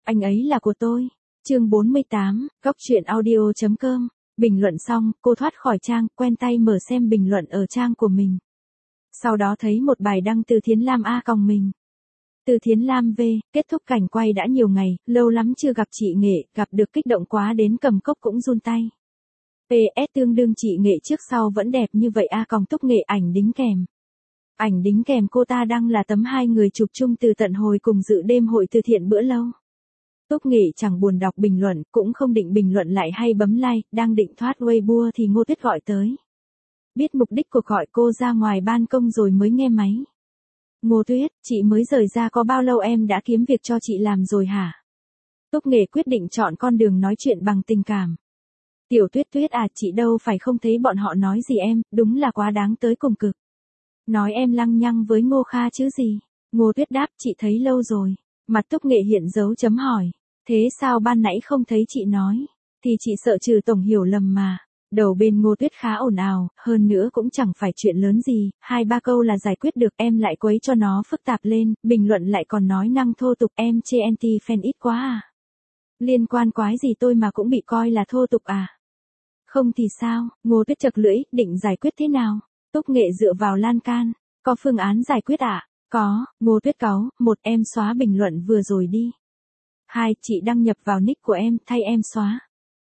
Anh ấy là của tôi. Chương 48, góc truyện audio.com. Bình luận xong, cô thoát khỏi trang, quen tay mở xem bình luận ở trang của mình. Sau đó thấy một bài đăng từ Thiến Lam A còng mình. Từ Thiến Lam V, kết thúc cảnh quay đã nhiều ngày, lâu lắm chưa gặp chị Nghệ, gặp được kích động quá đến cầm cốc cũng run tay. PS tương đương chị Nghệ trước sau vẫn đẹp như vậy A còng Túc Nghệ ảnh đính kèm. Ảnh đính kèm cô ta đăng là tấm hai người chụp chung từ tận hồi cùng dự đêm hội từ thiện bữa lâu. Túc Nghệ chẳng buồn đọc bình luận, cũng không định bình luận lại hay bấm like, đang định thoát Weibo thì Ngô Tuyết gọi tới. Biết mục đích cuộc gọi cô ra ngoài ban công rồi mới nghe máy. Ngô Tuyết, chị mới rời ra có bao lâu em đã kiếm việc cho chị làm rồi hả? Túc Nghệ quyết định chọn con đường nói chuyện bằng tình cảm. Tiểu Tuyết Tuyết à, chị đâu phải không thấy bọn họ nói gì em, đúng là quá đáng tới cùng cực. Nói em lăng nhăng với Ngô Kha chứ gì. Ngô Tuyết đáp, chị thấy lâu rồi. Mặt Túc Nghệ hiện dấu chấm hỏi. Thế sao ban nãy không thấy chị nói? Thì chị sợ trừ tổng hiểu lầm mà. Đầu bên Ngô Tuyết khá ồn ào, hơn nữa cũng chẳng phải chuyện lớn gì, 2-3 câu là giải quyết được, em lại quấy cho nó phức tạp lên, bình luận lại còn nói năng thô tục, em chê anti fan ít quá à? Liên quan quái gì tôi mà cũng bị coi là thô tục à? Không thì sao? Ngô Tuyết chật lưỡi, định giải quyết thế nào? Túc Nghệ dựa vào lan can, có phương án giải quyết à? Có. Ngô Tuyết cáu, 1 em xóa bình luận vừa rồi đi. 2 chị đăng nhập vào nick của em, thay em xóa.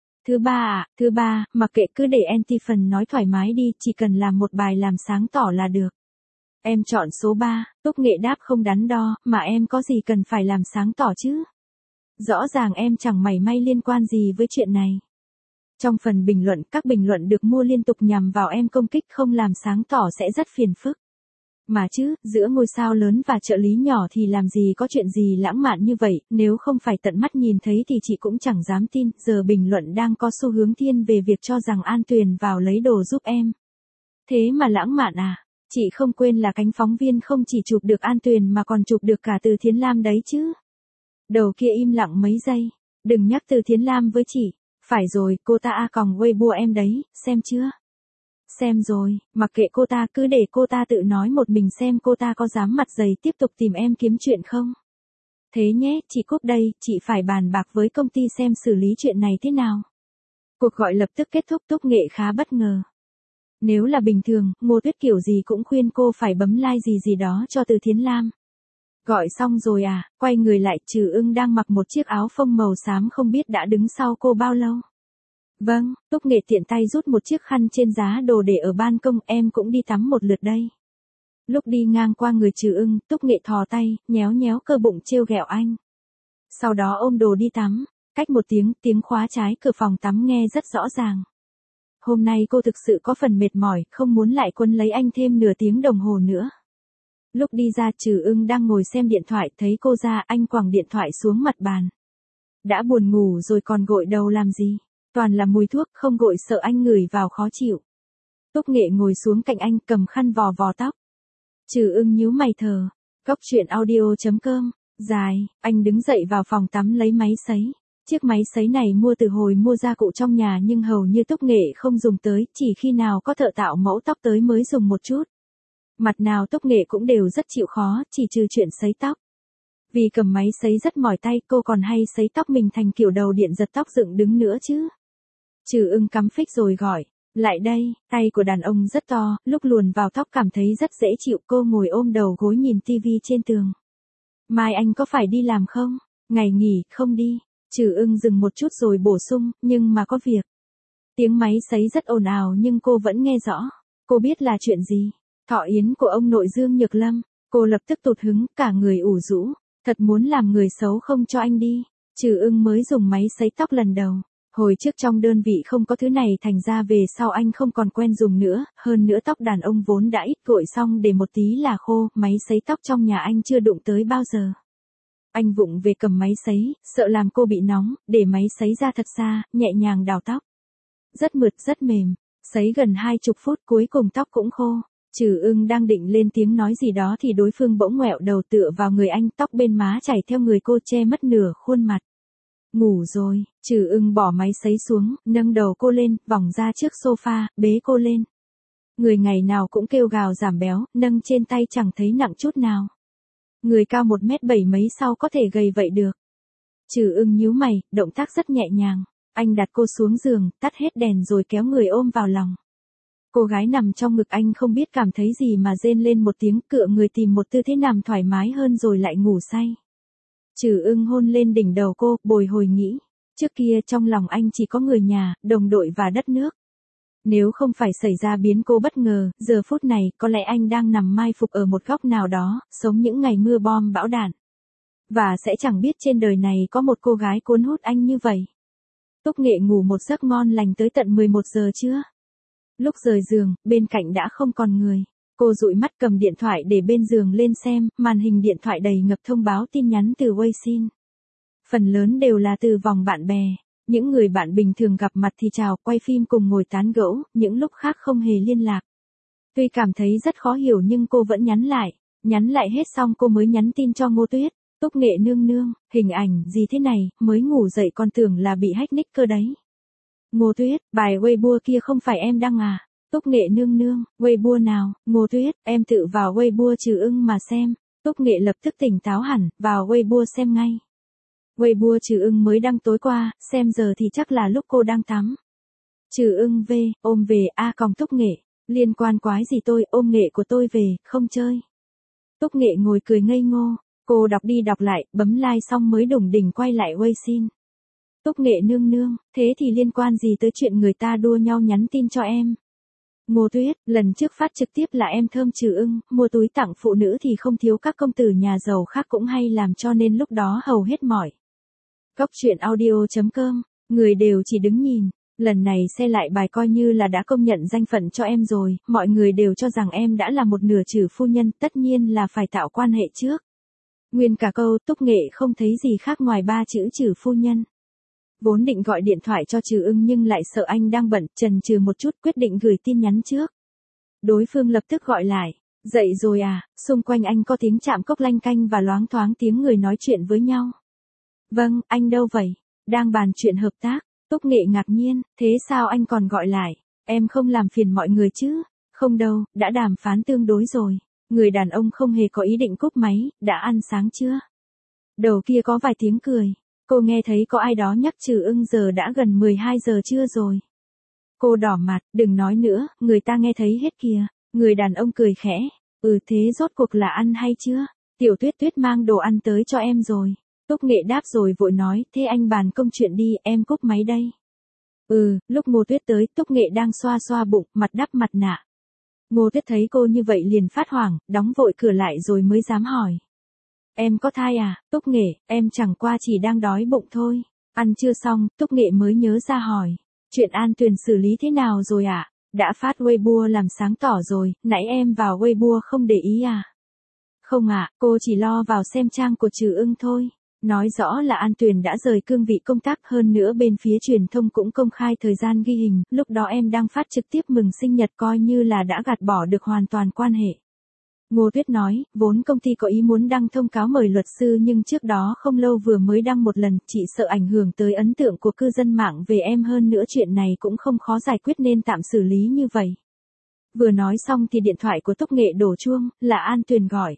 Thứ ba, mặc kệ cứ để anti phần nói thoải mái đi, chỉ cần làm một bài làm sáng tỏ là được. Em chọn số 3, Túc Nghệ đáp không đắn đo, mà em có gì cần phải làm sáng tỏ chứ? Rõ ràng em chẳng mảy may liên quan gì với chuyện này. Trong phần bình luận, các bình luận được mua liên tục nhằm vào em công kích không làm sáng tỏ sẽ rất phiền phức. Mà chứ, giữa ngôi sao lớn và trợ lý nhỏ thì làm gì có chuyện gì lãng mạn như vậy, nếu không phải tận mắt nhìn thấy thì chị cũng chẳng dám tin, giờ bình luận đang có xu hướng thiên về việc cho rằng An Tuyền vào lấy đồ giúp em. Thế mà lãng mạn à? Chị không quên là cánh phóng viên không chỉ chụp được An Tuyền mà còn chụp được cả Từ Thiến Lam đấy chứ. Đầu kia im lặng mấy giây, đừng nhắc Từ Thiến Lam với chị. Phải rồi, cô ta a còng Weibo em đấy, xem chưa? Xem rồi, mặc kệ cô ta, cứ để cô ta tự nói một mình xem cô ta có dám mặt dày tiếp tục tìm em kiếm chuyện không. Thế nhé, chị cúp đây, chị phải bàn bạc với công ty xem xử lý chuyện này thế nào. Cuộc gọi lập tức kết thúc. Túc Nghệ khá bất ngờ. Nếu là bình thường, Ngô Tuyết kiểu gì cũng khuyên cô phải bấm like gì đó cho Từ Thiến Lam. Gọi xong rồi à, quay người lại, Trừ Ưng đang mặc một chiếc áo phông màu xám không biết đã đứng sau cô bao lâu. Vâng, Túc Nghệ tiện tay rút một chiếc khăn trên giá đồ để ở ban công, em cũng đi tắm một lượt đây. Lúc đi ngang qua người Trừ Ưng, Túc Nghệ thò tay, nhéo nhéo cơ bụng trêu ghẹo anh. Sau đó ôm đồ đi tắm, cách một tiếng khóa trái cửa phòng tắm nghe rất rõ ràng. Hôm nay cô thực sự có phần mệt mỏi, không muốn lại quấn lấy anh thêm nửa tiếng đồng hồ nữa. Lúc đi ra, Trừ Ưng đang ngồi xem điện thoại, thấy cô ra, anh quẳng điện thoại xuống mặt bàn. Đã buồn ngủ rồi còn gội đầu làm gì? Toàn là mùi thuốc, không gội sợ anh ngửi vào khó chịu. Túc Nghệ ngồi xuống cạnh anh, cầm khăn vò vò tóc. Trừ Ưng nhíu mày thờ. Góc truyện audio.com. Dài, anh đứng dậy vào phòng tắm lấy máy sấy. Chiếc máy sấy này mua từ hồi mua gia cụ trong nhà nhưng hầu như Túc Nghệ không dùng tới, chỉ khi nào có thợ tạo mẫu tóc tới mới dùng một chút. Mặt nào Túc Nghệ cũng đều rất chịu khó, chỉ trừ chuyện sấy tóc. Vì cầm máy sấy rất mỏi tay, cô còn hay sấy tóc mình thành kiểu đầu điện giật tóc dựng đứng nữa chứ. Trừ Ưng cắm phích rồi gọi. Lại đây, tay của đàn ông rất to, lúc luồn vào tóc cảm thấy rất dễ chịu. Cô ngồi ôm đầu gối nhìn tivi trên tường. Mai anh có phải đi làm không? Ngày nghỉ, không đi. Trừ Ưng dừng một chút rồi bổ sung, nhưng mà có việc. Tiếng máy sấy rất ồn ào nhưng cô vẫn nghe rõ. Cô biết là chuyện gì. Thọ yến của ông nội Dương Nhược Lâm. Cô lập tức tụt hứng, cả người ủ rũ. Thật muốn làm người xấu không cho anh đi. Trừ Ưng mới dùng máy sấy tóc lần đầu. Hồi trước trong đơn vị không có thứ này thành ra về sau anh không còn quen dùng nữa, hơn nữa tóc đàn ông vốn đã ít gội xong để một tí là khô, máy sấy tóc trong nhà anh chưa đụng tới bao giờ. Anh vụng về cầm máy sấy, sợ làm cô bị nóng, để máy sấy ra thật xa, nhẹ nhàng đào tóc. Rất mượt, rất mềm, sấy gần 20 phút cuối cùng tóc cũng khô. Trừ Ưng đang định lên tiếng nói gì đó thì đối phương bỗng ngoẹo đầu tựa vào người anh, tóc bên má chảy theo người cô che mất nửa khuôn mặt. Ngủ rồi, Trừ Ưng bỏ máy sấy xuống, nâng đầu cô lên, vòng ra trước sofa, bế cô lên. Người ngày nào cũng kêu gào giảm béo, nâng trên tay chẳng thấy nặng chút nào. Người cao 1m7 mấy sao có thể gầy vậy được. Trừ Ưng nhíu mày, động tác rất nhẹ nhàng. Anh đặt cô xuống giường, tắt hết đèn rồi kéo người ôm vào lòng. Cô gái nằm trong ngực anh không biết cảm thấy gì mà rên lên một tiếng, cựa người tìm một tư thế nằm thoải mái hơn rồi lại ngủ say. Trừ Ưng hôn lên đỉnh đầu cô, bồi hồi nghĩ. Trước kia trong lòng anh chỉ có người nhà, đồng đội và đất nước. Nếu không phải xảy ra biến cố bất ngờ, giờ phút này có lẽ anh đang nằm mai phục ở một góc nào đó, sống những ngày mưa bom bão đạn. Và sẽ chẳng biết trên đời này có một cô gái cuốn hút anh như vậy. Túc Nghệ ngủ một giấc ngon lành tới tận 11 giờ trưa. Lúc rời giường, bên cạnh đã không còn người. Cô dụi mắt cầm điện thoại để bên giường lên xem, màn hình điện thoại đầy ngập thông báo tin nhắn từ Weixin. Phần lớn đều là từ vòng bạn bè. Những người bạn bình thường gặp mặt thì chào, quay phim cùng ngồi tán gẫu, những lúc khác không hề liên lạc. Tuy cảm thấy rất khó hiểu nhưng cô vẫn nhắn lại hết xong cô mới nhắn tin cho Ngô Tuyết. Túc Nghệ nương nương, hình ảnh gì thế này, mới ngủ dậy còn tưởng là bị hack nick cơ đấy. Ngô Tuyết, bài Weibo kia không phải em đăng à? Túc Nghệ nương nương, Weibo nào? Ngô Tuyết, em tự vào Weibo Trừ Ưng mà xem. Túc Nghệ lập tức tỉnh táo hẳn, vào Weibo xem ngay. Weibo Trừ Ưng mới đăng tối qua, xem giờ thì chắc là lúc cô đang tắm. Trừ Ưng V, ôm về Túc Nghệ, liên quan quái gì tôi, ôm nghệ của tôi về, không chơi. Túc Nghệ ngồi cười ngây ngô, cô đọc đi đọc lại, bấm like xong mới đủng đỉnh quay lại Weixin. Túc Nghệ nương nương, thế thì liên quan gì tới chuyện người ta đua nhau nhắn tin cho em? Ngô Tuyết, lần trước phát trực tiếp là em thơm Trừ Ưng, mua túi tặng phụ nữ thì không thiếu các công tử nhà giàu khác cũng hay làm cho nên lúc đó hầu hết mỏi. Góc truyện audio.com, người đều chỉ đứng nhìn. Lần này xe lại bài coi như là đã công nhận danh phận cho em rồi, mọi người đều cho rằng em đã là một nửa Trừ phu nhân, tất nhiên là phải tạo quan hệ trước. Nguyên cả câu Túc Nghệ không thấy gì khác ngoài 3 chữ Trừ phu nhân. Vốn định gọi điện thoại cho Trừ Ưng nhưng lại sợ anh đang bận, chần chừ một chút quyết định gửi tin nhắn trước. Đối phương lập tức gọi lại, dậy rồi à, xung quanh anh có tiếng chạm cốc lanh canh và loáng thoáng tiếng người nói chuyện với nhau. Vâng, anh đâu vậy? Đang bàn chuyện hợp tác. Túc Nghệ ngạc nhiên, thế sao anh còn gọi lại? Em không làm phiền mọi người chứ? Không đâu, đã đàm phán tương đối rồi. Người đàn ông không hề có ý định cúp máy, đã ăn sáng chưa? Đầu kia có vài tiếng cười. Cô nghe thấy có ai đó nhắc Trừ Ưng giờ đã gần 12 giờ trưa rồi. Cô đỏ mặt, đừng nói nữa, người ta nghe thấy hết kìa. Người đàn ông cười khẽ. Thế rốt cuộc là ăn hay chưa? Tiểu Tuyết Tuyết mang đồ ăn tới cho em rồi. Túc Nghệ đáp rồi vội nói, thế anh bàn công chuyện đi, em cúp máy đây. Lúc Ngô Tuyết tới, Túc Nghệ đang xoa xoa bụng, mặt đắp mặt nạ. Ngô Tuyết thấy cô như vậy liền phát hoảng, đóng vội cửa lại rồi mới dám hỏi. Em có thai à? Túc Nghệ, em chẳng qua chỉ đang đói bụng thôi. Ăn chưa xong, Túc Nghệ mới nhớ ra hỏi. Chuyện An Tuyền xử lý thế nào rồi ạ? Đã phát Weibo làm sáng tỏ rồi, nãy em vào Weibo không để ý à? Không ạ, cô chỉ lo vào xem trang của Trừ Ưng thôi. Nói rõ là An Tuyền đã rời cương vị công tác, hơn nữa bên phía truyền thông cũng công khai thời gian ghi hình, lúc đó em đang phát trực tiếp mừng sinh nhật coi như là đã gạt bỏ được hoàn toàn quan hệ. Ngô Tuyết nói, vốn công ty có ý muốn đăng thông cáo mời luật sư nhưng trước đó không lâu vừa mới đăng một lần, chị sợ ảnh hưởng tới ấn tượng của cư dân mạng về em, hơn nữa chuyện này cũng không khó giải quyết nên tạm xử lý như vậy. Vừa nói xong thì điện thoại của Túc Nghệ đổ chuông, là An Tuyền gọi.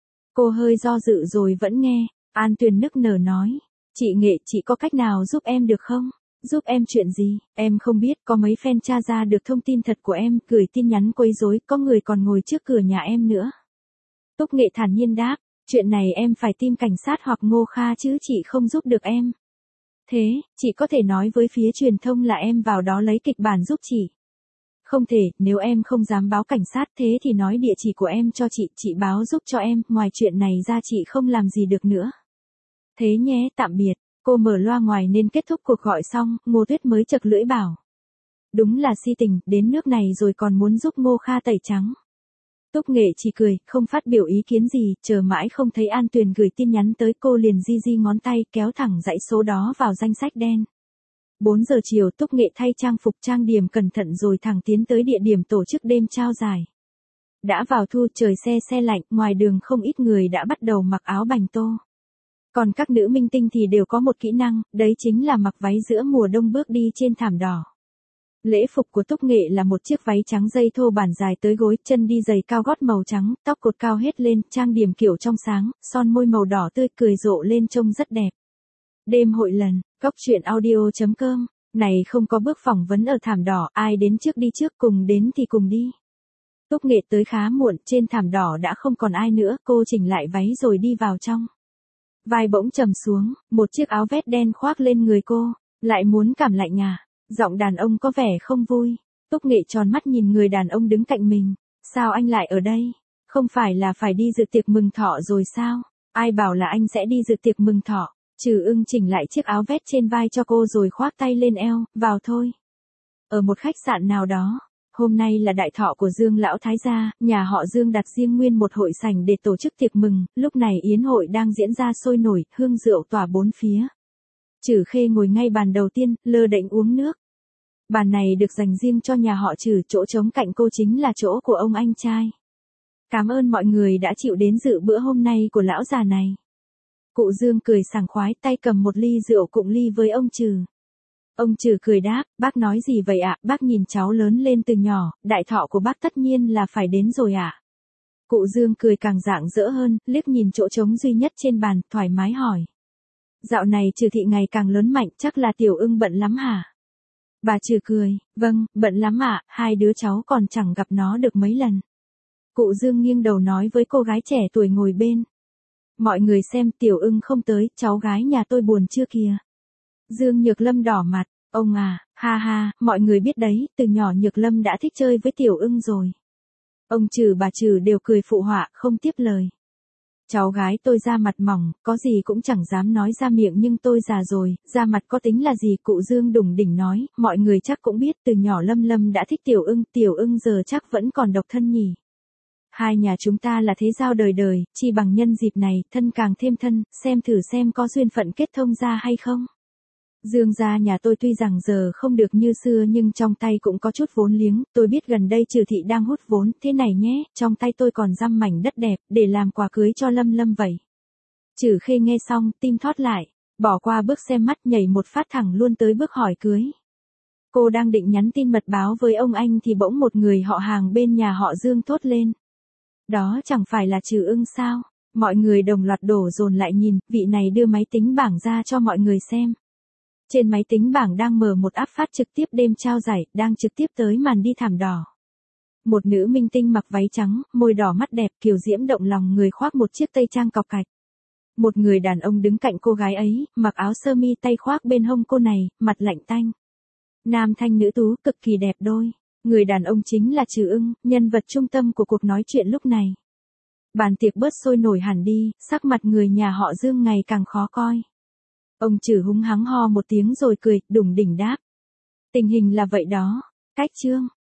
Cô hơi do dự rồi vẫn nghe. An Tuyền nức nở nói, chị Nghệ, chị có cách nào giúp em được không? Giúp em chuyện gì? Em không biết, có mấy fan tra ra được thông tin thật của em, gửi tin nhắn quấy rối, có người còn ngồi trước cửa nhà em nữa. Túc Nghệ thản nhiên đáp, chuyện này em phải tìm cảnh sát hoặc Ngô Kha chứ chị không giúp được em. Thế, chị có thể nói với phía truyền thông là em vào đó lấy kịch bản giúp chị. Không thể, nếu em không dám báo cảnh sát thế thì nói địa chỉ của em cho chị báo giúp cho em, ngoài chuyện này ra chị không làm gì được nữa. Thế nhé, tạm biệt. Cô mở loa ngoài nên kết thúc cuộc gọi xong, Ngô Tuyết mới chật lưỡi bảo. Đúng là si tình, đến nước này rồi còn muốn giúp Ngô Kha tẩy trắng. Túc Nghệ chỉ cười, không phát biểu ý kiến gì, chờ mãi không thấy An Tuyền gửi tin nhắn tới cô liền di ngón tay kéo thẳng dãy số đó vào danh sách đen. 4 giờ chiều Túc Nghệ thay trang phục trang điểm cẩn thận rồi thẳng tiến tới địa điểm tổ chức đêm trao giải. Đã vào thu, trời se lạnh, ngoài đường không ít người đã bắt đầu mặc áo bành tô. Còn các nữ minh tinh thì đều có một kỹ năng, đấy chính là mặc váy giữa mùa đông bước đi trên thảm đỏ. Lễ phục của Túc Nghệ là một chiếc váy trắng dây thô bản dài tới gối, chân đi giày cao gót màu trắng, tóc cột cao hết lên, trang điểm kiểu trong sáng, son môi màu đỏ tươi, cười rộ lên trông rất đẹp. Đêm hội lần, góc truyện audio.com, này không có bước phỏng vấn ở thảm đỏ, ai đến trước đi trước, cùng đến thì cùng đi. Túc Nghệ tới khá muộn, trên thảm đỏ đã không còn ai nữa, cô chỉnh lại váy rồi đi vào trong. Vai bỗng trầm xuống, một chiếc áo vest đen khoác lên người cô, lại muốn cảm lạnh à? Giọng đàn ông có vẻ không vui. Túc Nghệ tròn mắt nhìn người đàn ông đứng cạnh mình. Sao anh lại ở đây? Không phải là phải đi dự tiệc mừng thọ rồi sao? Ai bảo là anh sẽ đi dự tiệc mừng thọ? Trừ Ưng chỉnh lại chiếc áo vest trên vai cho cô rồi khoác tay lên eo, vào thôi. Ở một khách sạn nào đó, hôm nay là đại thọ của Dương lão thái gia, nhà họ Dương đặt riêng nguyên một hội sảnh để tổ chức tiệc mừng, lúc này yến hội đang diễn ra sôi nổi, hương rượu tỏa bốn phía. Trử Khê ngồi ngay bàn đầu tiên, lơ đễnh uống nước. Bàn này được dành riêng cho nhà họ Trử, chỗ trống cạnh cô chính là chỗ của ông anh trai. Cảm ơn mọi người đã chịu đến dự bữa hôm nay của lão già này. Cụ Dương cười sảng khoái, tay cầm một ly rượu cụng ly với ông Trử. Ông Trử cười đáp, bác nói gì vậy ạ? Bác nhìn cháu lớn lên từ nhỏ, đại thọ của bác tất nhiên là phải đến rồi ạ. Cụ Dương cười càng rạng rỡ hơn, liếc nhìn chỗ trống duy nhất trên bàn, thoải mái hỏi. Dạo này Trừ thị ngày càng lớn mạnh, chắc là Tiểu Ưng bận lắm hả? Bà Trừ cười, vâng, bận lắm ạ, hai đứa cháu còn chẳng gặp nó được mấy lần. Cụ Dương nghiêng đầu nói với cô gái trẻ tuổi ngồi bên. Mọi người xem, Tiểu Ưng không tới, cháu gái nhà tôi buồn chưa kìa. Dương Nhược Lâm đỏ mặt, ông à, ha ha, mọi người biết đấy, từ nhỏ Nhược Lâm đã thích chơi với Tiểu Ưng rồi. Ông Trừ bà Trừ đều cười phụ họa, không tiếp lời. Cháu gái tôi da mặt mỏng, có gì cũng chẳng dám nói ra miệng nhưng tôi già rồi, da mặt có tính là gì? Cụ Dương đủng đỉnh nói, mọi người chắc cũng biết từ nhỏ Lâm Lâm đã thích Tiểu Ưng giờ chắc vẫn còn độc thân nhỉ. Hai nhà chúng ta là thế giao đời đời, chi bằng nhân dịp này, thân càng thêm thân, xem thử xem có duyên phận kết thông ra hay không. Dương gia nhà tôi tuy rằng giờ không được như xưa nhưng trong tay cũng có chút vốn liếng, tôi biết gần đây Trừ thị đang hút vốn, thế này nhé, trong tay tôi còn dăm mảnh đất đẹp, để làm quà cưới cho Lâm Lâm vậy. Trừ Khê nghe xong, tim thót lại, bỏ qua bước xem mắt nhảy một phát thẳng luôn tới bước hỏi cưới. Cô đang định nhắn tin mật báo với ông anh thì bỗng một người họ hàng bên nhà họ Dương thốt lên. Đó chẳng phải là Trừ Ưng sao? Mọi người đồng loạt đổ dồn lại nhìn, vị này đưa máy tính bảng ra cho mọi người xem. Trên máy tính bảng đang mở một app phát trực tiếp đêm trao giải, đang trực tiếp tới màn đi thảm đỏ. Một nữ minh tinh mặc váy trắng, môi đỏ mắt đẹp, kiều diễm động lòng người, khoác một chiếc tây trang cọc cạch. Một người đàn ông đứng cạnh cô gái ấy, mặc áo sơ mi tay khoác bên hông cô này, mặt lạnh tanh. Nam thanh nữ tú, cực kỳ đẹp đôi. Người đàn ông chính là Trừ Ưng, nhân vật trung tâm của cuộc nói chuyện lúc này. Bàn tiệc bớt sôi nổi hẳn đi, sắc mặt người nhà họ Dương ngày càng khó coi. Ông Trừ húng hắng ho một tiếng rồi cười, đủng đỉnh đáp. Tình hình là vậy đó. Cách chương.